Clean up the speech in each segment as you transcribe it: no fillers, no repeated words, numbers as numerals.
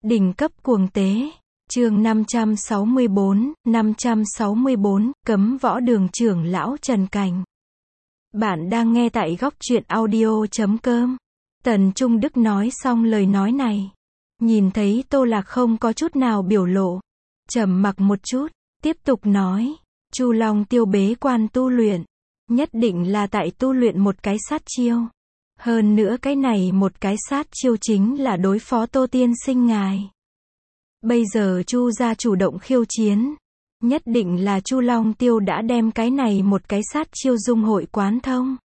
Đỉnh cấp cuồng tế. Chương 564, cấm võ đường trưởng lão Trần Cảnh. Bạn đang nghe tại góc truyện audio.com. Tần Trung Đức nói xong lời nói này. Nhìn thấy Tô Lạc không có chút nào biểu lộ. Trầm mặc một chút, tiếp tục nói. Chu Long Tiêu bế quan tu luyện. Nhất định là tại tu luyện một cái sát chiêu. Hơn nữa cái này một cái sát chiêu chính là đối phó Tô Tiên Sinh ngài. Bây giờ Chu gia chủ động khiêu chiến. Nhất định là Chu Long Tiêu đã đem cái này một cái sát chiêu dung hội quán thông.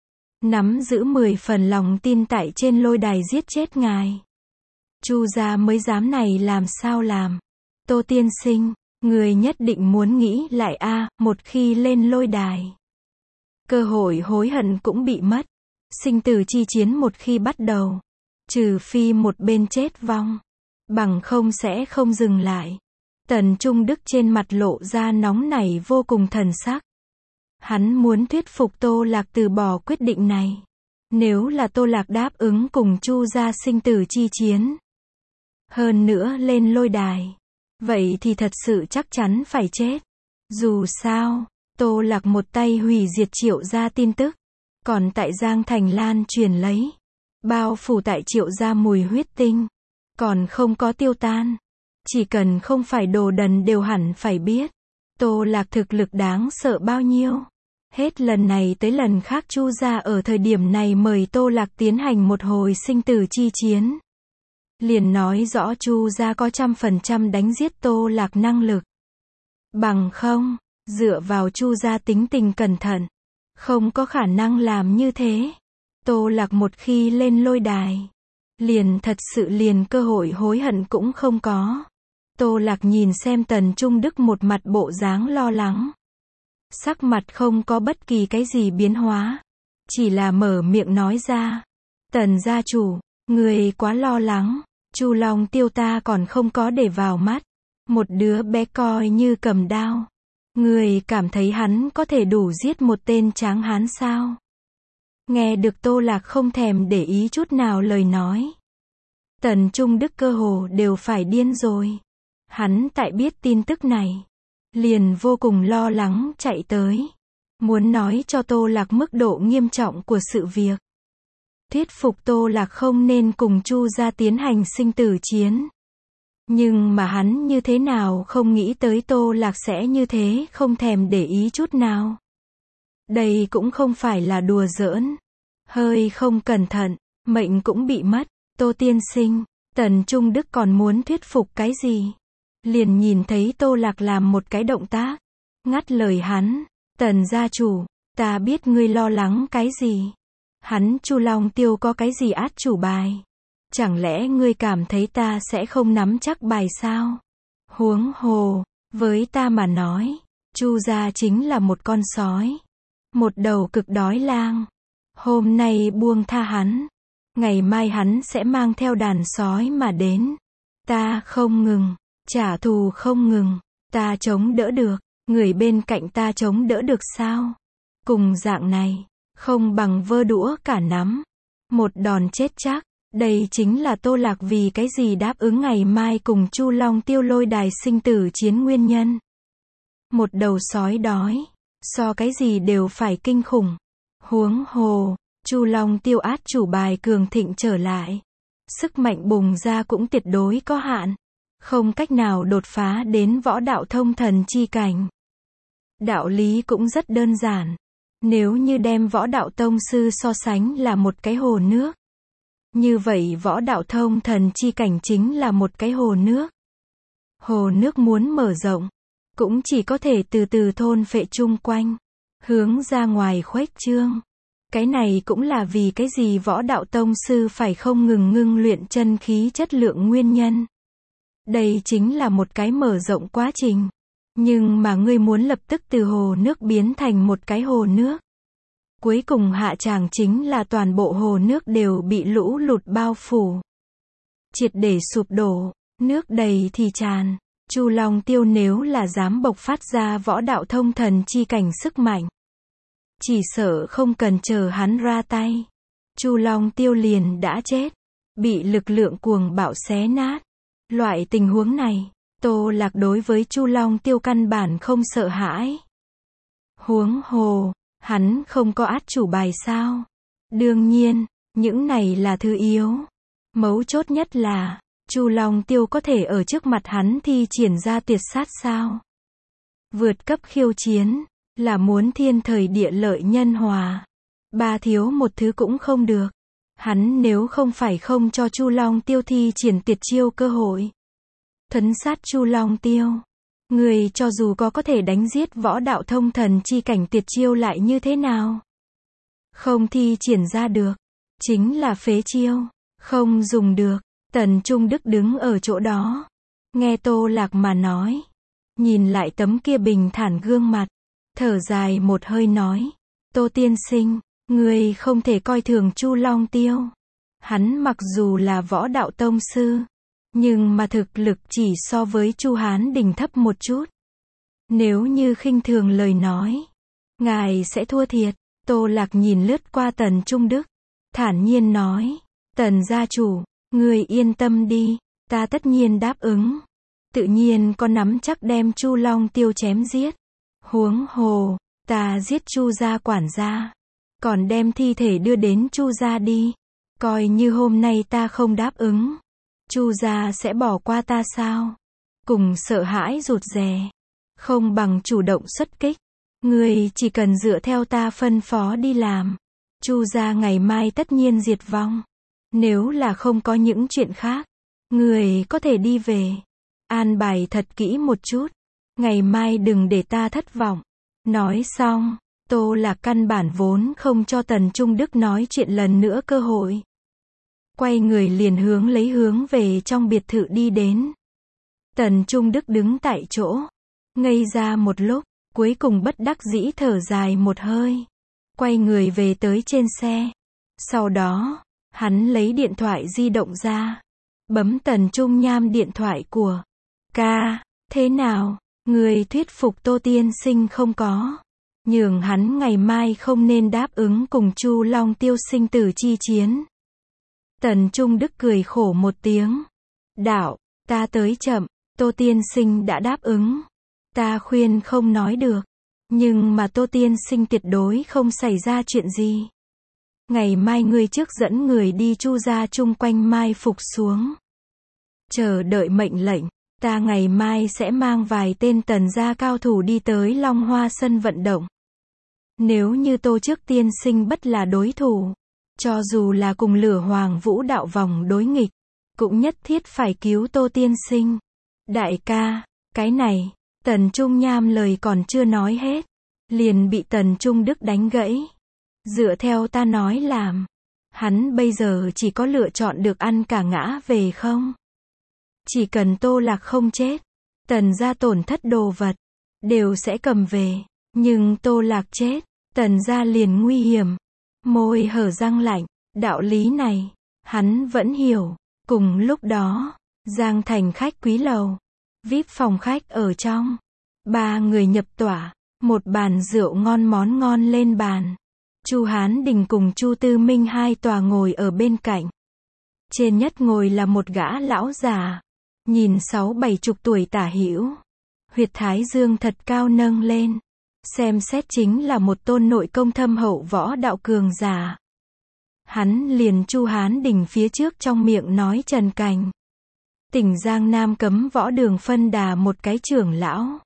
Nắm giữ 10 phần lòng tin tại trên lôi đài giết chết ngài. Chu gia mới dám này làm sao làm. Tô Tiên Sinh, người nhất định muốn nghĩ lại một khi lên lôi đài. Cơ hội hối hận cũng bị mất. Sinh tử chi chiến một khi bắt đầu. Trừ phi một bên chết vong. Bằng không sẽ không dừng lại. Tần Trung Đức trên mặt lộ ra nóng nảy vô cùng thần sắc. Hắn muốn thuyết phục Tô Lạc từ bỏ quyết định này. Nếu là Tô Lạc đáp ứng cùng Chu gia sinh tử chi chiến. Hơn nữa lên lôi đài. Vậy thì thật sự chắc chắn phải chết. Dù sao, Tô Lạc một tay hủy diệt Triệu gia tin tức. Còn tại Giang Thành lan truyền lấy. Bao phủ tại Triệu gia mùi huyết tinh. Còn không có tiêu tan. Chỉ cần không phải đồ đần đều hẳn phải biết. Tô Lạc thực lực đáng sợ bao nhiêu. Hết lần này tới lần khác Chu gia ở thời điểm này mời Tô Lạc tiến hành một hồi sinh tử chi chiến. Liền nói rõ Chu gia có 100% đánh giết Tô Lạc năng lực. Bằng không, dựa vào Chu gia tính tình cẩn thận. Không có khả năng làm như thế. Tô Lạc một khi lên lôi đài. Liền thật sự liền cơ hội hối hận cũng không có. Tô Lạc nhìn xem Tần Trung Đức một mặt bộ dáng lo lắng. Sắc mặt không có bất kỳ cái gì biến hóa. Chỉ là mở miệng nói ra. Tần gia chủ, người quá lo lắng. Chu Long Tiêu ta còn không có để vào mắt. Một đứa bé coi như cầm đao. Người cảm thấy hắn có thể đủ giết một tên tráng hán sao? Nghe được Tô Lạc không thèm để ý chút nào lời nói. Tần Trung Đức cơ hồ đều phải điên rồi. Hắn tại biết tin tức này. Liền vô cùng lo lắng chạy tới. Muốn nói cho Tô Lạc mức độ nghiêm trọng của sự việc. Thuyết phục Tô Lạc không nên cùng Chu gia tiến hành sinh tử chiến. Nhưng mà hắn như thế nào không nghĩ tới Tô Lạc sẽ như thế không thèm để ý chút nào. Đây cũng không phải là đùa giỡn. Hơi không cẩn thận, mệnh cũng bị mất. Tô Tiên Sinh, Tần Trung Đức còn muốn thuyết phục cái gì? Liền nhìn thấy Tô Lạc làm một cái động tác. Ngắt lời hắn, Tần gia chủ, ta biết ngươi lo lắng cái gì. Hắn Chu Long Tiêu có cái gì át chủ bài? Chẳng lẽ ngươi cảm thấy ta sẽ không nắm chắc bài sao? Huống hồ, với ta mà nói, Chu gia chính là một con sói. Một đầu cực đói lang. Hôm nay buông tha hắn. Ngày mai hắn sẽ mang theo đàn sói mà đến. Ta không ngừng. Trả thù không ngừng. Ta chống đỡ được. Người bên cạnh ta chống đỡ được sao? Cùng dạng này. Không bằng vơ đũa cả nắm. Một đòn chết chắc. Đây chính là Tô Lạc vì cái gì đáp ứng ngày mai cùng Chu Long Tiêu lôi đài sinh tử chiến nguyên nhân. Một đầu sói đói. So cái gì đều phải kinh khủng. Huống hồ. Chu Long Tiêu át chủ bài cường thịnh trở lại. Sức mạnh bùng ra cũng tuyệt đối có hạn. Không cách nào đột phá đến võ đạo thông thần chi cảnh. Đạo lý cũng rất đơn giản. Nếu như đem võ đạo tông sư so sánh là một cái hồ nước. Như vậy võ đạo thông thần chi cảnh chính là một cái hồ nước. Hồ nước muốn mở rộng. Cũng chỉ có thể từ từ thôn phệ chung quanh. Hướng ra ngoài khuếch trương. Cái này cũng là vì cái gì võ đạo tông sư phải không ngừng ngưng luyện chân khí chất lượng nguyên nhân. Đây chính là một cái mở rộng quá trình. Nhưng mà ngươi muốn lập tức từ hồ nước biến thành một cái hồ nước. Cuối cùng hạ tràng chính là toàn bộ hồ nước đều bị lũ lụt bao phủ. Triệt để sụp đổ, nước đầy thì tràn. Chu Long Tiêu nếu là dám bộc phát ra võ đạo thông thần chi cảnh sức mạnh. Chỉ sợ không cần chờ hắn ra tay. Chu Long Tiêu liền đã chết. Bị lực lượng cuồng bạo xé nát. Loại tình huống này, Tô Lạc đối với Chu Long Tiêu căn bản không sợ hãi. Huống hồ, hắn không có át chủ bài sao? Đương nhiên, những này là thứ yếu. Mấu chốt nhất là, Chu Long Tiêu có thể ở trước mặt hắn thi triển ra tuyệt sát sao? Vượt cấp khiêu chiến, là muốn thiên thời địa lợi nhân hòa. Ba thiếu một thứ cũng không được. Hắn nếu không phải không cho Chu Long Tiêu thi triển tuyệt chiêu cơ hội. Thuấn sát Chu Long Tiêu. Người cho dù có thể đánh giết võ đạo thông thần chi cảnh tuyệt chiêu lại như thế nào? Không thi triển ra được. Chính là phế chiêu. Không dùng được. Tần Trung Đức đứng ở chỗ đó. Nghe Tô Lạc mà nói. Nhìn lại tấm kia bình thản gương mặt. Thở dài một hơi nói. Tô tiên sinh, người không thể coi thường Chu Long Tiêu. Hắn mặc dù là võ đạo tông sư. Nhưng mà thực lực chỉ so với Chu Hán Đình thấp một chút. Nếu như khinh thường lời nói. Ngài sẽ thua thiệt. Tô Lạc nhìn lướt qua Tần Trung Đức. Thản nhiên nói. Tần gia chủ, người yên tâm đi. Ta tất nhiên đáp ứng. Tự nhiên có nắm chắc đem Chu Long Tiêu chém giết. Huống hồ, ta giết Chu gia quản gia. Còn đem thi thể đưa đến Chu gia đi. Coi như hôm nay ta không đáp ứng. Chu gia sẽ bỏ qua ta sao? Cùng sợ hãi rụt rè. Không bằng chủ động xuất kích. Người chỉ cần dựa theo ta phân phó đi làm. Chu gia ngày mai tất nhiên diệt vong. Nếu là không có những chuyện khác, người có thể đi về. An bài thật kỹ một chút. Ngày mai đừng để ta thất vọng. Nói xong, Tô Lạc căn bản vốn không cho Tần Trung Đức nói chuyện lần nữa cơ hội. Quay người liền hướng về trong biệt thự đi đến. Tần Trung Đức đứng tại chỗ. Ngây ra một lúc, cuối cùng bất đắc dĩ thở dài một hơi. Quay người về tới trên xe. Sau đó, hắn lấy điện thoại di động ra. Bấm Tần Trung Nham điện thoại của. Ca, thế nào? Người thuyết phục Tô tiên sinh không có? Nhường hắn ngày mai không nên đáp ứng cùng Chu Long Tiêu sinh tử chi chiến. Tần Trung Đức cười khổ một tiếng. Đạo, ta tới chậm, Tô tiên sinh đã đáp ứng. Ta khuyên không nói được. Nhưng mà Tô tiên sinh tuyệt đối không xảy ra chuyện gì. Ngày mai ngươi trước dẫn người đi Chu gia chung quanh mai phục xuống. Chờ đợi mệnh lệnh. Ta ngày mai sẽ mang vài tên Tần gia cao thủ đi tới Long Hoa sân vận động. Nếu như Tô trước tiên sinh bất là đối thủ, cho dù là cùng Lửa Hoàng Vũ đạo vòng đối nghịch, cũng nhất thiết phải cứu Tô tiên sinh. Đại ca, cái này, Tần Trung Nham lời còn chưa nói hết, liền bị Tần Trung Đức đánh gãy. Dựa theo ta nói làm, hắn bây giờ chỉ có lựa chọn được ăn cả ngã về không? Chỉ cần Tô Lạc không chết, Tần gia tổn thất đồ vật, đều sẽ cầm về. Nhưng Tô Lạc chết, Tần gia liền nguy hiểm. Môi hở răng lạnh, đạo lý này, hắn vẫn hiểu. Cùng lúc đó, Giang Thành khách quý lầu, VIP phòng khách ở trong. Ba người nhập tỏa, một bàn rượu ngon món ngon lên bàn. Chu Hán Đình cùng Chu Tư Minh hai tòa ngồi ở bên cạnh. Trên nhất ngồi là một gã lão già, nhìn 60-70 tuổi tả hữu. Huyệt thái dương thật cao nâng lên. Xem xét chính là một tôn nội công thâm hậu võ đạo cường giả. Hắn liền Chu Hán Đình phía trước trong miệng nói Trần Cành. Tỉnh Giang Nam cấm võ đường phân đà một cái trưởng lão.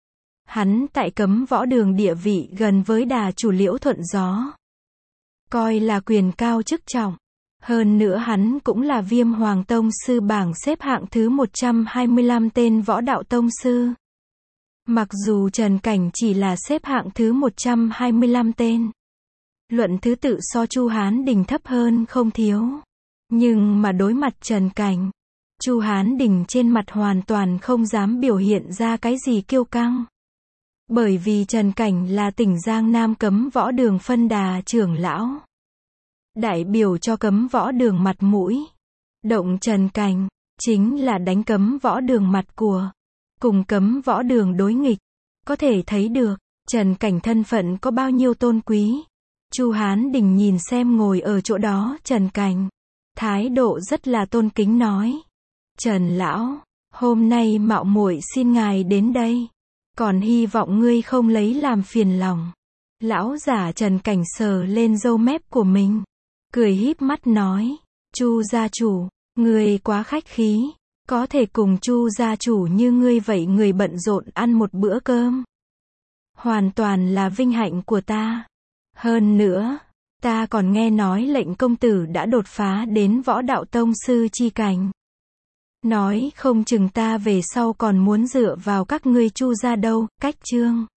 Hắn tại cấm võ đường địa vị gần với đà chủ Liễu Thuận Gió. Coi là quyền cao chức trọng. Hơn nữa hắn cũng là Viêm Hoàng Tông Sư bảng xếp hạng thứ 125 tên võ đạo tông sư. Mặc dù Trần Cảnh chỉ là xếp hạng thứ 125 tên. Luận thứ tự so Chu Hán Đình thấp hơn không thiếu. Nhưng mà đối mặt Trần Cảnh, Chu Hán Đình trên mặt hoàn toàn không dám biểu hiện ra cái gì kiêu căng. Bởi vì Trần Cảnh là tỉnh Giang Nam cấm võ đường phân đà trưởng lão. Đại biểu cho cấm võ đường mặt mũi. Động Trần Cảnh, chính là đánh cấm võ đường mặt của. Cùng cấm võ đường đối nghịch. Có thể thấy được, Trần Cảnh thân phận có bao nhiêu tôn quý. Chu Hán Đình nhìn xem ngồi ở chỗ đó Trần Cảnh. Thái độ rất là tôn kính nói. Trần lão, hôm nay mạo muội xin ngài đến đây, còn hy vọng ngươi không lấy làm phiền lòng. Lão giả Trần Cảnh sờ lên râu mép của mình, cười híp mắt nói, Chu gia chủ, ngươi quá khách khí, có thể cùng Chu gia chủ như ngươi vậy người bận rộn ăn một bữa cơm, hoàn toàn là vinh hạnh của ta. Hơn nữa, ta còn nghe nói lệnh công tử đã đột phá đến võ đạo tông sư chi cảnh. Nói không chừng ta về sau còn muốn dựa vào các ngươi Chu gia đâu. Cách chương